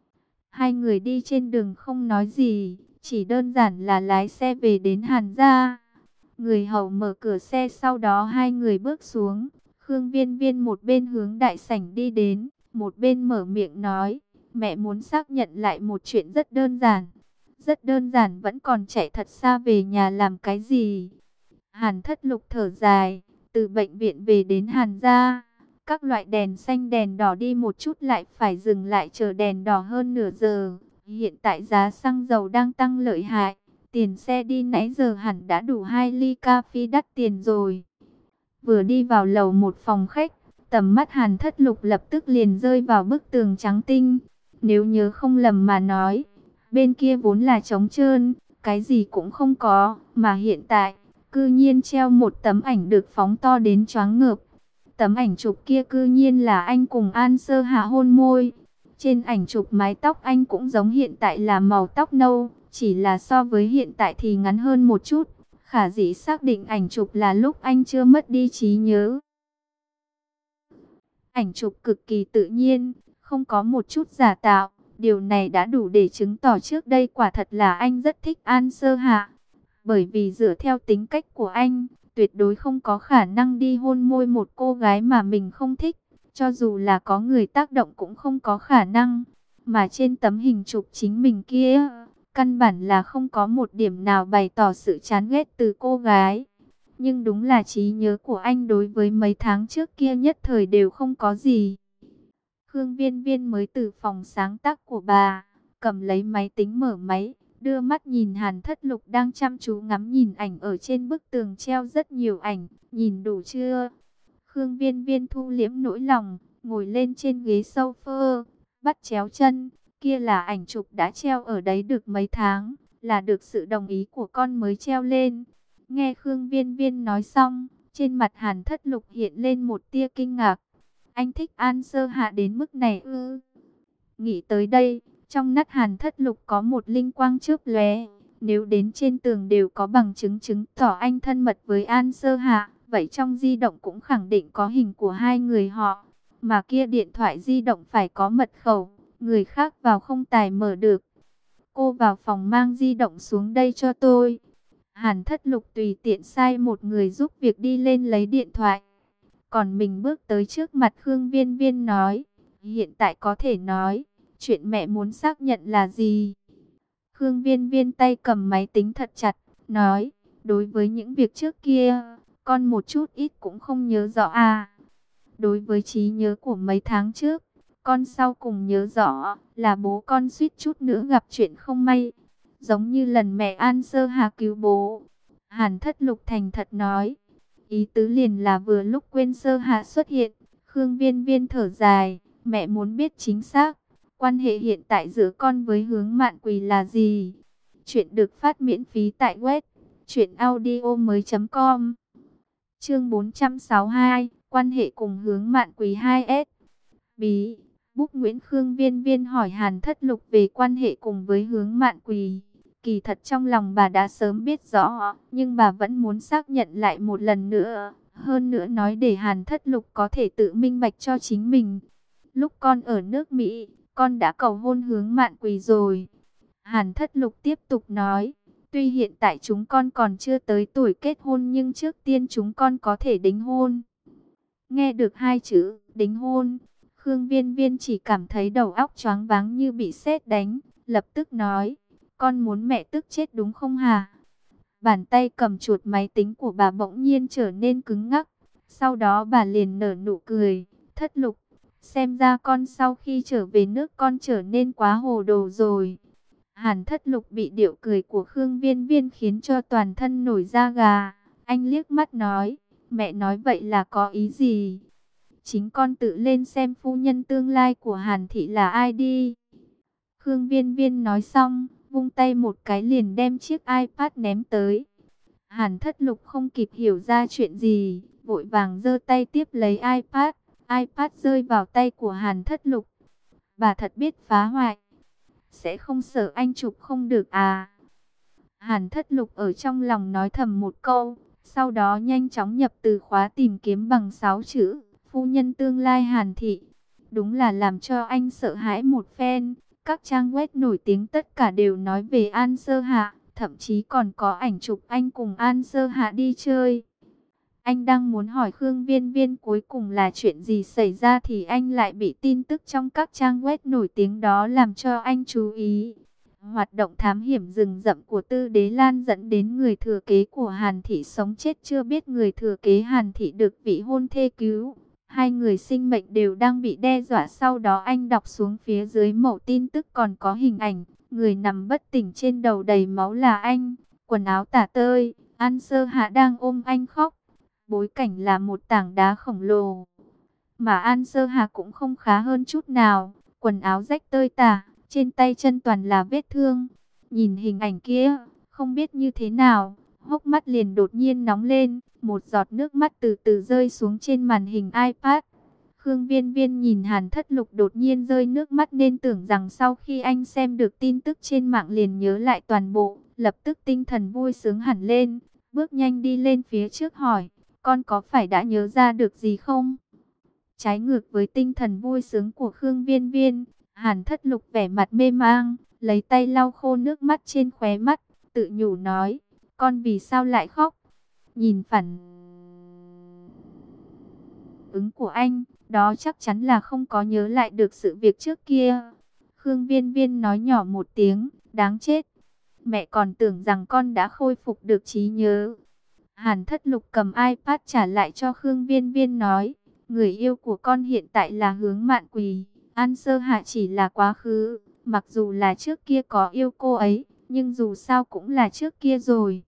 Hai người đi trên đường không nói gì, chỉ đơn giản là lái xe về đến Hàn gia. Người hầu mở cửa xe, sau đó hai người bước xuống. Khương Viên Viên một bên hướng đại sảnh đi đến, một bên mở miệng nói, mẹ muốn xác nhận lại một chuyện rất đơn giản. Rất đơn giản, vẫn còn chạy thật xa về nhà làm cái gì? Hàn Thất Lục thở dài, từ bệnh viện về đến Hàn gia, các loại đèn xanh đèn đỏ đi một chút lại phải dừng lại chờ đèn đỏ hơn nửa giờ. Hiện tại giá xăng dầu đang tăng lợi hại, tiền xe đi nãy giờ hẳn đã đủ 2 ly cà phê đắt tiền rồi. Vừa đi vào lầu một phòng khách, tầm mắt Hàn Thất Lục lập tức liền rơi vào bức tường trắng tinh. Nếu nhớ không lầm mà nói, bên kia vốn là trống trơn, cái gì cũng không có, mà hiện tại, cư nhiên treo một tấm ảnh được phóng to đến choáng ngợp. Tấm ảnh chụp kia cư nhiên là anh cùng An Sơ Hạ hôn môi. Trên ảnh chụp mái tóc anh cũng giống hiện tại là màu tóc nâu, chỉ là so với hiện tại thì ngắn hơn một chút. Khả dĩ xác định ảnh chụp là lúc anh chưa mất đi trí nhớ. Ảnh chụp cực kỳ tự nhiên, không có một chút giả tạo. Điều này đã đủ để chứng tỏ trước đây quả thật là anh rất thích An Sơ Hạ. Bởi vì dựa theo tính cách của anh, tuyệt đối không có khả năng đi hôn môi một cô gái mà mình không thích. Cho dù là có người tác động cũng không có khả năng. Mà trên tấm hình chụp chính mình kia, căn bản là không có một điểm nào bày tỏ sự chán ghét từ cô gái. Nhưng đúng là trí nhớ của anh đối với mấy tháng trước kia nhất thời đều không có gì. Khương Viên Viên mới từ phòng sáng tác của bà, cầm lấy máy tính mở máy, đưa mắt nhìn Hàn Thất Lục đang chăm chú ngắm nhìn ảnh ở trên bức tường treo rất nhiều ảnh, nhìn đủ chưa? Khương Viên Viên thu liễm nỗi lòng, ngồi lên trên ghế sofa, bắt chéo chân, kia là ảnh chụp đã treo ở đấy được mấy tháng, là được sự đồng ý của con mới treo lên. Nghe Khương Viên Viên nói xong, trên mặt Hàn Thất Lục hiện lên một tia kinh ngạc. Anh thích An Sơ Hạ đến mức này ư? Nghĩ tới đây, trong mắt Hàn Thất Lục có một linh quang chớp lóe. Nếu đến trên tường đều có bằng chứng chứng tỏ anh thân mật với An Sơ Hạ, vậy trong di động cũng khẳng định có hình của hai người họ. Mà kia điện thoại di động phải có mật khẩu, người khác vào không tài mở được. Cô vào phòng mang di động xuống đây cho tôi. Hàn Thất Lục tùy tiện sai một người giúp việc đi lên lấy điện thoại. Còn mình bước tới trước mặt Khương Viên Viên nói, hiện tại có thể nói, chuyện mẹ muốn xác nhận là gì? Khương Viên Viên tay cầm máy tính thật chặt, nói, đối với những việc trước kia, con một chút ít cũng không nhớ rõ à. Đối với trí nhớ của mấy tháng trước, con sau cùng nhớ rõ là bố con suýt chút nữa gặp chuyện không may. Giống như lần mẹ An Sơ Hà cứu bố. Hàn Thất Lục thành thật nói. Ý tứ liền là vừa lúc quên Sơ Hà xuất hiện. Khương Viên Viên thở dài. Mẹ muốn biết chính xác. Quan hệ hiện tại giữa con với Hướng Mạn Quỳ là gì? Chuyện được phát miễn phí tại web. truyệnaudiomoi.com. Chương 462. Quan hệ cùng Hướng Mạn Quỳ 2S. Bí. Búc Nguyễn Khương Viên Viên hỏi Hàn Thất Lục về quan hệ cùng với Hướng Mạn Quỳ. Kỳ thật trong lòng bà đã sớm biết rõ, nhưng bà vẫn muốn xác nhận lại một lần nữa. Hơn nữa nói để Hàn Thất Lục có thể tự minh bạch cho chính mình. Lúc con ở nước Mỹ, con đã cầu hôn Hướng Mạn Quỳ rồi. Hàn Thất Lục tiếp tục nói, tuy hiện tại chúng con còn chưa tới tuổi kết hôn nhưng trước tiên chúng con có thể đính hôn. Nghe được hai chữ, đính hôn, Khương Viên Viên chỉ cảm thấy đầu óc choáng váng như bị sét đánh, lập tức nói, con muốn mẹ tức chết đúng không hả? Bàn tay cầm chuột máy tính của bà bỗng nhiên trở nên cứng ngắc, sau đó bà liền nở nụ cười, Thất Lục, xem ra con sau khi trở về nước con trở nên quá hồ đồ rồi. Hàn Thất Lục bị điệu cười của Khương Viên Viên khiến cho toàn thân nổi da gà, anh liếc mắt nói, mẹ nói vậy là có ý gì? Chính con tự lên xem phu nhân tương lai của Hàn Thị là ai đi. Khương Viên Viên nói xong, vung tay một cái liền đem chiếc iPad ném tới. Hàn Thất Lục không kịp hiểu ra chuyện gì, vội vàng giơ tay tiếp lấy iPad. iPad rơi vào tay của Hàn Thất Lục. Bà thật biết phá hoại. Sẽ không sợ anh chụp không được à? Hàn Thất Lục ở trong lòng nói thầm một câu, sau đó nhanh chóng nhập từ khóa tìm kiếm bằng 6 chữ, phu nhân tương lai Hàn Thị. Đúng là làm cho anh sợ hãi một phen. Các trang web nổi tiếng tất cả đều nói về An Sơ Hạ, thậm chí còn có ảnh chụp anh cùng An Sơ Hạ đi chơi. Anh đang muốn hỏi Khương Viên Viên cuối cùng là chuyện gì xảy ra thì anh lại bị tin tức trong các trang web nổi tiếng đó làm cho anh chú ý. Hoạt động thám hiểm rừng rậm của Tư Đế Lan dẫn đến người thừa kế của Hàn Thị sống chết chưa biết, người thừa kế Hàn Thị được vị hôn thê cứu. Hai người sinh mệnh đều đang bị đe dọa. Sau đó anh đọc xuống phía dưới mẩu tin tức còn có hình ảnh. Người nằm bất tỉnh trên đầu đầy máu là anh. Quần áo tả tơi. An Sơ Hạ đang ôm anh khóc. Bối cảnh là một tảng đá khổng lồ. Mà An Sơ Hạ cũng không khá hơn chút nào. Quần áo rách tơi tả. Trên tay chân toàn là vết thương. Nhìn hình ảnh kia, không biết như thế nào, hốc mắt liền đột nhiên nóng lên, một giọt nước mắt từ từ rơi xuống trên màn hình iPad. Khương Viên Viên nhìn Hàn Thất Lục đột nhiên rơi nước mắt nên tưởng rằng sau khi anh xem được tin tức trên mạng liền nhớ lại toàn bộ, lập tức tinh thần vui sướng hẳn lên, bước nhanh đi lên phía trước hỏi, con có phải đã nhớ ra được gì không? Trái ngược với tinh thần vui sướng của Khương Viên Viên, Hàn Thất Lục vẻ mặt mê mang, lấy tay lau khô nước mắt trên khóe mắt, tự nhủ nói, con vì sao lại khóc? Nhìn phản ứng của anh, đó chắc chắn là không có nhớ lại được sự việc trước kia. Khương Viên Viên nói nhỏ một tiếng, đáng chết. Mẹ còn tưởng rằng con đã khôi phục được trí nhớ. Hàn Thất Lục cầm iPad trả lại cho Khương Viên Viên nói, người yêu của con hiện tại là Hướng Mạn Quỳ. An Sơ Hạ chỉ là quá khứ, mặc dù là trước kia có yêu cô ấy, nhưng dù sao cũng là trước kia rồi.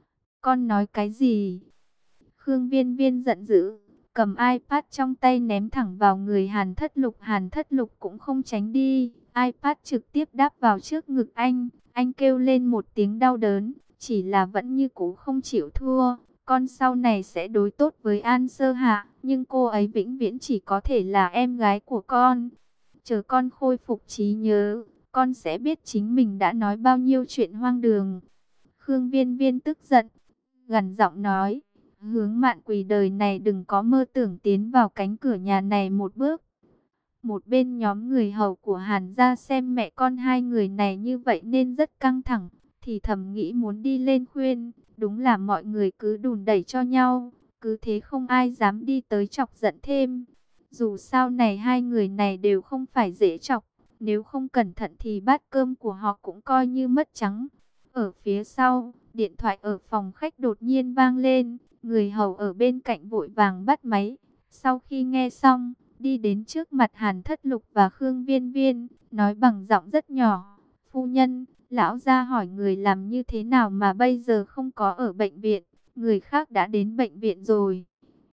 Con nói cái gì? Khương Viên Viên giận dữ, cầm iPad trong tay ném thẳng vào người Hàn Thất Lục. Hàn Thất Lục cũng không tránh đi, iPad trực tiếp đáp vào trước ngực anh. Anh kêu lên một tiếng đau đớn, chỉ là vẫn như cũ không chịu thua. Con sau này sẽ đối tốt với An Sơ Hạ, nhưng cô ấy vĩnh viễn chỉ có thể là em gái của con. Chờ con khôi phục trí nhớ, con sẽ biết chính mình đã nói bao nhiêu chuyện hoang đường. Khương Viên Viên tức giận, gằn giọng nói, Hướng Mạn Quỳ đời này đừng có mơ tưởng tiến vào cánh cửa nhà này một bước. Một bên nhóm người hầu của Hàn gia xem mẹ con hai người này như vậy nên rất căng thẳng, thì thầm nghĩ muốn đi lên khuyên, đúng là mọi người cứ đùn đẩy cho nhau, cứ thế không ai dám đi tới chọc giận thêm. Dù sao này hai người này đều không phải dễ chọc, nếu không cẩn thận thì bát cơm của họ cũng coi như mất trắng. Ở phía sau, điện thoại ở phòng khách đột nhiên vang lên, người hầu ở bên cạnh vội vàng bắt máy. Sau khi nghe xong, đi đến trước mặt Hàn Thất Lục và Khương Viên Viên, nói bằng giọng rất nhỏ, phu nhân, lão gia hỏi người làm như thế nào mà bây giờ không có ở bệnh viện, người khác đã đến bệnh viện rồi.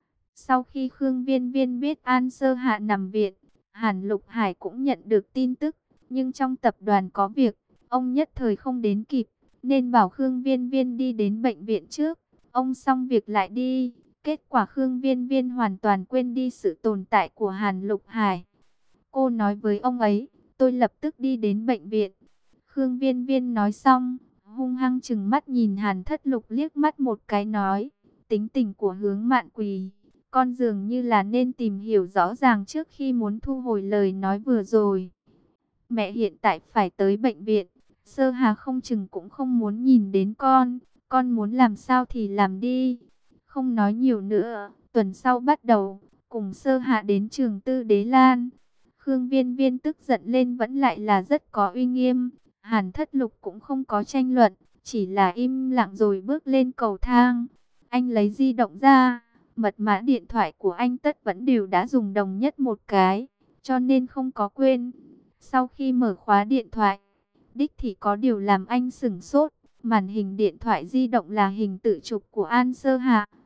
Sau khi Khương Viên Viên biết An Sơ Hạ nằm viện, Hàn Lục Hải cũng nhận được tin tức, nhưng trong tập đoàn có việc, ông nhất thời không đến kịp, nên bảo Khương Viên Viên đi đến bệnh viện trước, ông xong việc lại đi. Kết quả Khương Viên Viên hoàn toàn quên đi sự tồn tại của Hàn Lục Hải. Cô nói với ông ấy, tôi lập tức đi đến bệnh viện. Khương Viên Viên nói xong, hung hăng trừng mắt nhìn Hàn Thất Lục liếc mắt một cái nói, tính tình của Hướng Mạn Quỳ, con dường như là nên tìm hiểu rõ ràng trước khi muốn thu hồi lời nói vừa rồi. Mẹ hiện tại phải tới bệnh viện, Sơ Hà không chừng cũng không muốn nhìn đến con muốn làm sao thì làm đi. Không nói nhiều nữa, tuần sau bắt đầu, cùng Sơ Hà đến trường Tư Đế Lan. Khương Viên Viên tức giận lên vẫn lại là rất có uy nghiêm. Hàn Thất Lục cũng không có tranh luận, chỉ là im lặng rồi bước lên cầu thang. Anh lấy di động ra, mật mã điện thoại của anh tất vẫn đều đã dùng đồng nhất một cái, cho nên không có quên. Sau khi mở khóa điện thoại, đích thì có điều làm anh sửng sốt. Màn hình điện thoại di động là hình tự chụp của An Sơ Hạ.